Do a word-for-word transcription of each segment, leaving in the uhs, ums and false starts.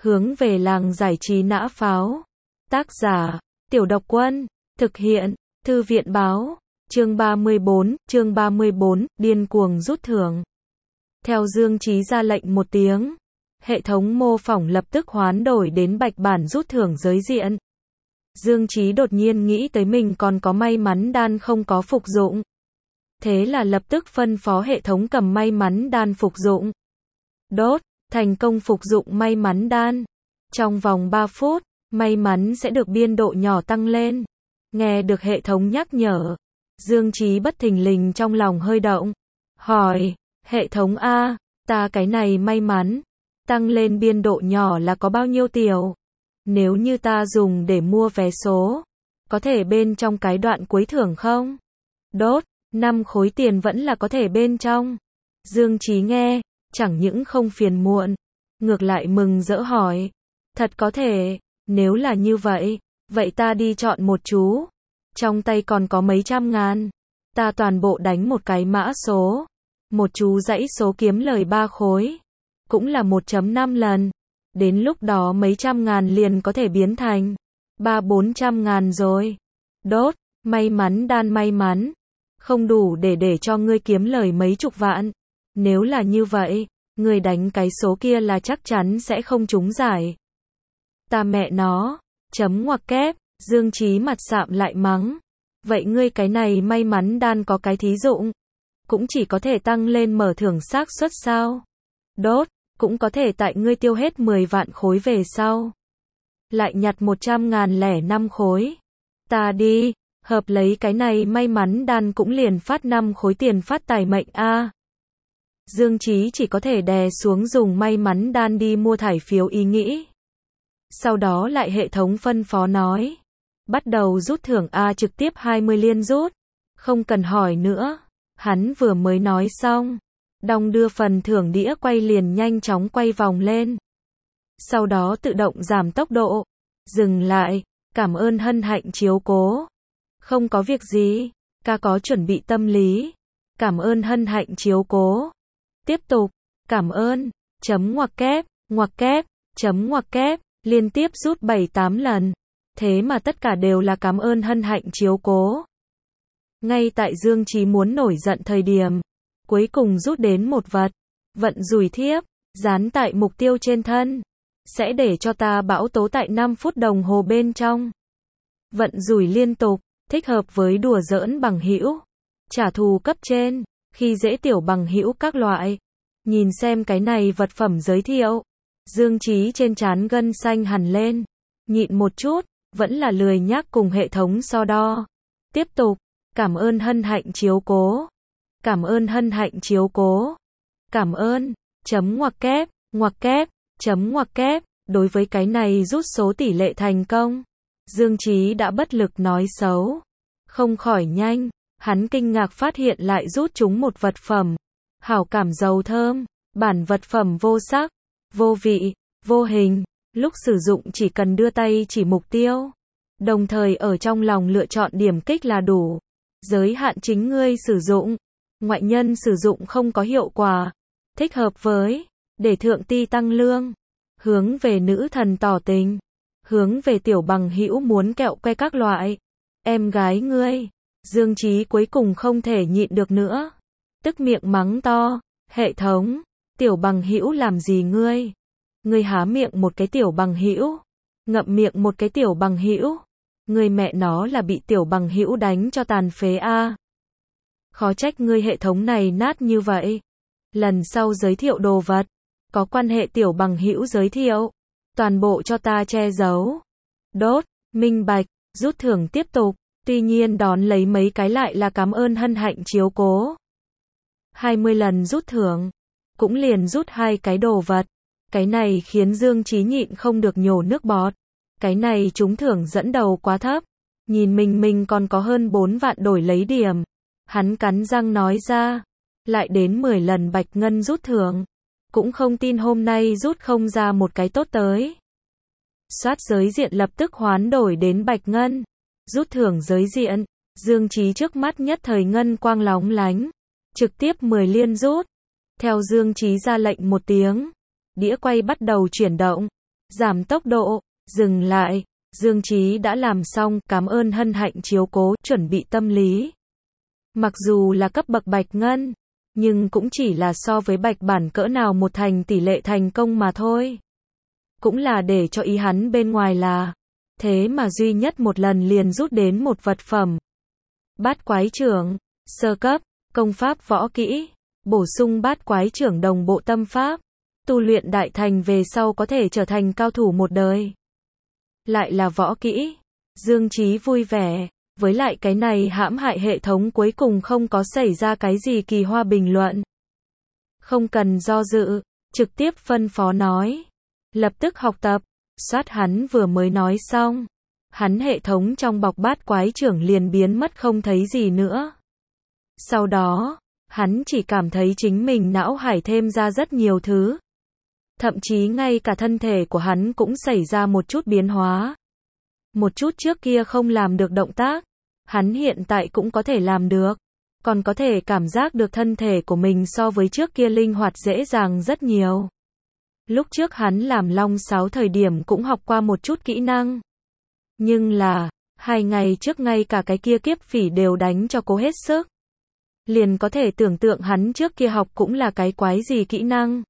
hướng về làng giải trí nã pháo. Tác giả, Tiểu Độc Quân, thực hiện, Thư viện báo, chương ba mươi bốn, chương ba mươi bốn, điên cuồng rút thưởng. Theo Dương Chí ra lệnh một tiếng, hệ thống mô phỏng lập tức hoán đổi đến bạch bản rút thưởng giới diện. Dương Chí đột nhiên nghĩ tới mình còn có may mắn đan không có phục dụng. Thế là lập tức phân phó hệ thống cầm may mắn đan phục dụng. Đốt, thành công phục dụng may mắn đan. Trong vòng ba phút, may mắn sẽ được biên độ nhỏ tăng lên. Nghe được hệ thống nhắc nhở, Dương Chí bất thình lình trong lòng hơi động. Hỏi, hệ thống A, ta cái này may mắn, tăng lên biên độ nhỏ là có bao nhiêu tiểu? Nếu như ta dùng để mua vé số, có thể bên trong cái đoạn cuối thưởng không? Đốt, năm khối tiền vẫn là có thể bên trong. Dương Chí nghe, chẳng những không phiền muộn, ngược lại mừng rỡ hỏi. Thật có thể, nếu là như vậy, vậy ta đi chọn một chú. Trong tay còn có mấy trăm ngàn. Ta toàn bộ đánh một cái mã số. Một chú dãy số kiếm lời ba khối. Cũng là một phẩy năm lần. Đến lúc đó mấy trăm ngàn liền có thể biến thành ba bốn trăm ngàn rồi. Đốt, may mắn đan may mắn. Không đủ để để cho ngươi kiếm lời mấy chục vạn. Nếu là như vậy, ngươi đánh cái số kia là chắc chắn sẽ không trúng giải. Ta mẹ nó, chấm ngoặc kép, Dương Chí mặt sạm lại mắng. Vậy ngươi cái này may mắn đan có cái thí dụng, cũng chỉ có thể tăng lên mở thưởng xác suất sao? Đốt, cũng có thể tại ngươi tiêu hết mười vạn khối về sau, lại nhặt một trăm ngàn lẻ năm khối. Ta đi, hợp lấy cái này may mắn đan cũng liền phát năm khối tiền phát tài mệnh a. Dương Chí chỉ có thể đè xuống dùng may mắn đan đi mua thải phiếu ý nghĩ. Sau đó lại hệ thống phân phó nói, bắt đầu rút thưởng A trực tiếp hai mươi liên rút, không cần hỏi nữa. Hắn vừa mới nói xong, đong đưa phần thưởng đĩa quay liền nhanh chóng quay vòng lên. Sau đó tự động giảm tốc độ, dừng lại, cảm ơn hân hạnh chiếu cố. Không có việc gì, ca có chuẩn bị tâm lý. Cảm ơn hân hạnh chiếu cố. Tiếp tục, cảm ơn, chấm ngoặc kép, ngoặc kép, chấm ngoặc kép, liên tiếp rút bảy tám lần. Thế mà tất cả đều là cảm ơn hân hạnh chiếu cố. Ngay tại Dương Chí muốn nổi giận thời điểm, cuối cùng rút đến một vật. Vận rủi thiếp, dán tại mục tiêu trên thân. Sẽ để cho ta bão tố tại năm phút đồng hồ bên trong. Vận rủi liên tục, thích hợp với đùa giỡn bằng hữu. Trả thù cấp trên, khi dễ tiểu bằng hữu các loại. Nhìn xem cái này vật phẩm giới thiệu. Dương Chí trên trán gân xanh hẳn lên. Nhịn một chút, vẫn là lười nhác cùng hệ thống so đo. Tiếp tục, cảm ơn hân hạnh chiếu cố. Cảm ơn hân hạnh chiếu cố. Cảm ơn, chấm ngoặc kép, ngoặc kép, chấm ngoặc kép. Đối với cái này rút số tỷ lệ thành công, Dương Chí đã bất lực nói xấu. Không khỏi nhanh, hắn kinh ngạc phát hiện lại rút trúng một vật phẩm. Hảo cảm dầu thơm, bản vật phẩm vô sắc, vô vị, vô hình. Lúc sử dụng chỉ cần đưa tay chỉ mục tiêu, đồng thời ở trong lòng lựa chọn điểm kích là đủ. Giới hạn chính ngươi sử dụng, ngoại nhân sử dụng không có hiệu quả. Thích hợp với, để thượng ti tăng lương, hướng về nữ thần tỏ tình, hướng về tiểu bằng hữu muốn kẹo que các loại. Em gái ngươi, Dương Chí cuối cùng không thể nhịn được nữa. Tức miệng mắng to, hệ thống, tiểu bằng hữu làm gì ngươi? Ngươi há miệng một cái tiểu bằng hữu, ngậm miệng một cái tiểu bằng hữu. Ngươi mẹ nó là bị tiểu bằng hữu đánh cho tàn phế a. Khó trách ngươi hệ thống này nát như vậy. Lần sau giới thiệu đồ vật, có quan hệ tiểu bằng hữu giới thiệu, toàn bộ cho ta che giấu. Đốt, minh bạch, rút thưởng tiếp tục, tuy nhiên đón lấy mấy cái lại là cảm ơn hân hạnh chiếu cố. hai mươi lần rút thưởng, cũng liền rút hai cái đồ vật. Cái này khiến Dương Chí nhịn không được nhổ nước bọt. Cái này trúng thưởng dẫn đầu quá thấp. Nhìn mình mình còn có hơn bốn vạn đổi lấy điểm. Hắn cắn răng nói ra. Lại đến mười lần bạch ngân rút thưởng. Cũng không tin hôm nay rút không ra một cái tốt tới. Soát giới diện lập tức hoán đổi đến bạch ngân. Rút thưởng giới diện. Dương Chí trước mắt nhất thời ngân quang lóng lánh. Trực tiếp mười liên rút. Theo Dương Chí ra lệnh một tiếng, đĩa quay bắt đầu chuyển động. giảm tốc độ, dừng lại. Dương Chí đã làm xong, cảm ơn hân hạnh chiếu cố, chuẩn bị tâm lý. Mặc dù là cấp bậc bạch ngân, nhưng cũng chỉ là so với bạch bản cỡ nào một thành tỷ lệ thành công mà thôi. Cũng là để cho ý hắn bên ngoài là, thế mà duy nhất một lần liền rút đến một vật phẩm. Bát quái trưởng, sơ cấp, công pháp võ kỹ, bổ sung bát quái trưởng đồng bộ tâm pháp, tu luyện đại thành về sau có thể trở thành cao thủ một đời. Lại là võ kỹ. Dương Chí vui vẻ, với lại cái này hãm hại hệ thống cuối cùng không có xảy ra cái gì kỳ hoa bình luận. Không cần do dự, trực tiếp phân phó nói. Lập tức học tập, soát hắn vừa mới nói xong. Hắn hệ thống trong bọc bát quái trưởng liền biến mất không thấy gì nữa. Sau đó, hắn chỉ cảm thấy chính mình não hải thêm ra rất nhiều thứ. Thậm chí ngay cả thân thể của hắn cũng xảy ra một chút biến hóa. Một chút trước kia không làm được động tác, hắn hiện tại cũng có thể làm được. Còn có thể cảm giác được thân thể của mình so với trước kia linh hoạt dễ dàng rất nhiều. Lúc trước hắn làm long sáo thời điểm cũng học qua một chút kỹ năng. Nhưng là, hai ngày trước ngay cả cái kia kiếp phỉ đều đánh cho cố hết sức. Liền có thể tưởng tượng hắn trước kia học cũng là cái quái gì kỹ năng.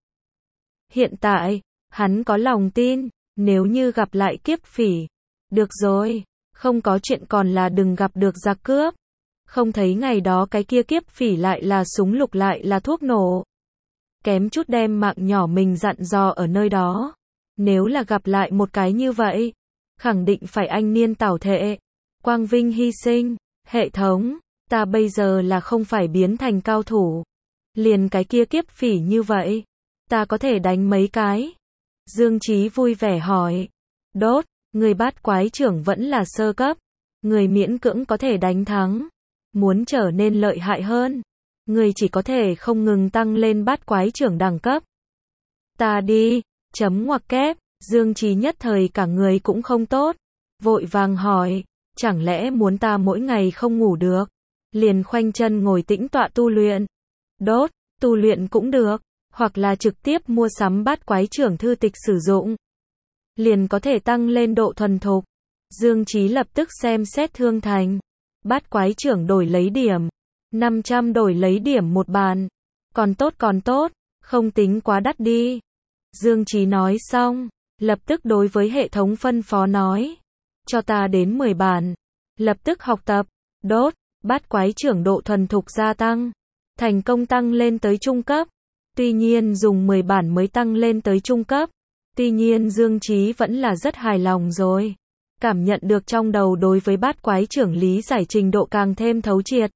Hiện tại, hắn có lòng tin, nếu như gặp lại kiếp phỉ. Được rồi, không có chuyện còn là đừng gặp được giặc cướp. Không thấy ngày đó cái kia kiếp phỉ lại là súng lục lại là thuốc nổ. Kém chút đem mạng nhỏ mình dặn dò ở nơi đó. Nếu là gặp lại một cái như vậy, khẳng định phải anh niên tảo thệ. Quang vinh hy sinh, hệ thống, ta bây giờ là không phải biến thành cao thủ. Liền cái kia kiếp phỉ như vậy, ta có thể đánh mấy cái. Dương Chí vui vẻ hỏi. Đốt, người bát quái trưởng vẫn là sơ cấp. Người miễn cưỡng có thể đánh thắng. Muốn trở nên lợi hại hơn, người chỉ có thể không ngừng tăng lên bát quái trưởng đẳng cấp. Ta đi, chấm ngoặc kép, Dương Chí nhất thời cả người cũng không tốt. Vội vàng hỏi, chẳng lẽ muốn ta mỗi ngày không ngủ được, liền khoanh chân ngồi tĩnh tọa tu luyện. Đốt, tu luyện cũng được, hoặc là trực tiếp mua sắm bát quái trưởng thư tịch sử dụng. Liền có thể tăng lên độ thuần thục. Dương Chí lập tức xem xét thương thành. Bát quái trưởng đổi lấy điểm. năm trăm đổi lấy điểm một bàn. Còn tốt còn tốt, không tính quá đắt đi. Dương Chí nói xong, lập tức đối với hệ thống phân phó nói. Cho ta đến mười bàn. Lập tức học tập. Đốt, bát quái trưởng độ thuần thục gia tăng. Thành công tăng lên tới trung cấp. Tuy nhiên dùng mười bản mới tăng lên tới trung cấp. Tuy nhiên Dương Chí vẫn là rất hài lòng rồi. Cảm nhận được trong đầu đối với bát quái trưởng lý giải trình độ càng thêm thấu triệt.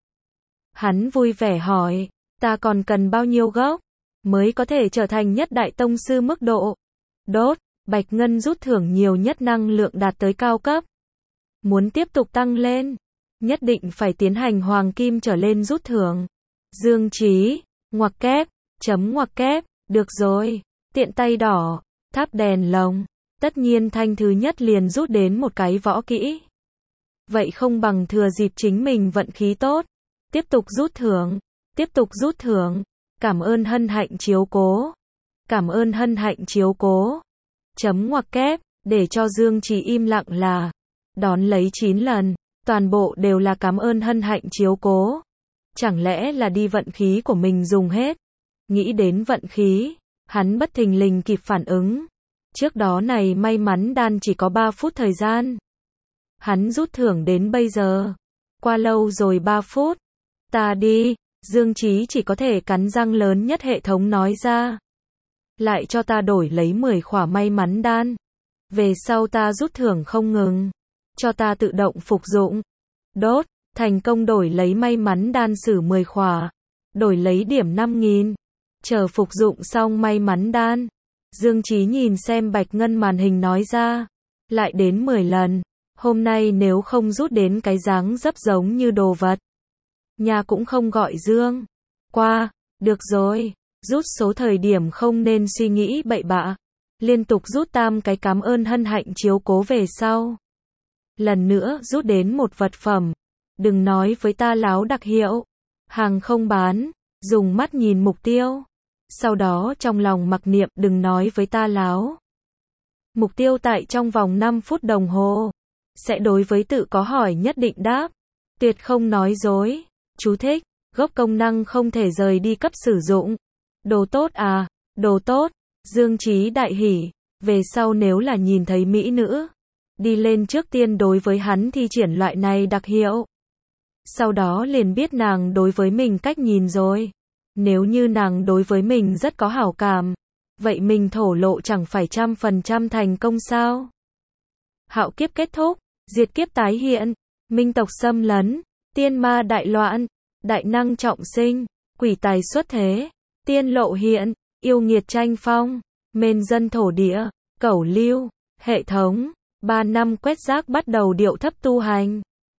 Hắn vui vẻ hỏi, ta còn cần bao nhiêu gốc, mới có thể trở thành nhất đại tông sư mức độ. Đốt, bạch ngân rút thưởng nhiều nhất năng lượng đạt tới cao cấp. Muốn tiếp tục tăng lên, nhất định phải tiến hành hoàng kim trở lên rút thưởng. Dương Chí, ngoặc kép, chấm ngoặc kép, được rồi, tiện tay đỏ, tháp đèn lồng. Tất nhiên thanh thứ nhất liền rút đến một cái võ kỹ. Vậy không bằng thừa dịp chính mình vận khí tốt. Tiếp tục rút thưởng. Tiếp tục rút thưởng. Cảm ơn hân hạnh chiếu cố. Cảm ơn hân hạnh chiếu cố. Chấm ngoặc kép, để cho Dương Chí im lặng là. Đón lấy chín lần. Toàn bộ đều là cảm ơn hân hạnh chiếu cố. Chẳng lẽ là đi vận khí của mình dùng hết. Nghĩ đến vận khí, hắn bất thình lình kịp phản ứng. Trước đó này may mắn đan chỉ có ba phút thời gian. Hắn rút thưởng đến bây giờ. Qua lâu rồi ba phút. Ta đi, Dương Chí chỉ có thể cắn răng lớn nhất hệ thống nói ra. Lại cho ta đổi lấy mười khỏa may mắn đan. Về sau ta rút thưởng không ngừng. Cho ta tự động phục dụng. Đốt, thành công đổi lấy may mắn đan sử mười khỏa. Đổi lấy điểm năm nghìn. Chờ phục dụng xong may mắn đan. Dương Chí nhìn xem bạch ngân màn hình nói ra. Lại đến mười lần. Hôm nay nếu không rút đến cái dáng dấp giống như đồ vật. Nhà cũng không gọi Dương. Qua, được rồi. Rút số thời điểm không nên suy nghĩ bậy bạ. Liên tục rút tam cái cảm ơn hân hạnh chiếu cố về sau. Lần nữa rút đến một vật phẩm. Đừng nói với ta láo đặc hiệu. Hàng không bán. Dùng mắt nhìn mục tiêu. Sau đó trong lòng mặc niệm đừng nói với ta láo. Mục tiêu tại trong vòng năm phút đồng hồ. Sẽ đối với tự có hỏi nhất định đáp. Tuyệt không nói dối. Chú thích. Gốc công năng không thể rời đi cấp sử dụng. Đồ tốt à, đồ tốt. Dương Chí đại hỉ. Về sau nếu là nhìn thấy mỹ nữ, đi lên trước tiên đối với hắn thi triển loại này đặc hiệu. Sau đó liền biết nàng đối với mình cách nhìn rồi. Nếu như nàng đối với mình rất có hảo cảm, vậy mình thổ lộ chẳng phải trăm phần trăm thành công sao? Hạo kiếp kết thúc, diệt kiếp tái hiện, minh tộc xâm lấn, tiên ma đại loạn, đại năng trọng sinh, quỷ tài xuất thế, tiên lộ hiện, yêu nghiệt tranh phong, mên dân thổ địa, cẩu lưu, hệ thống, ba năm quét rác bắt đầu điệu thấp tu hành.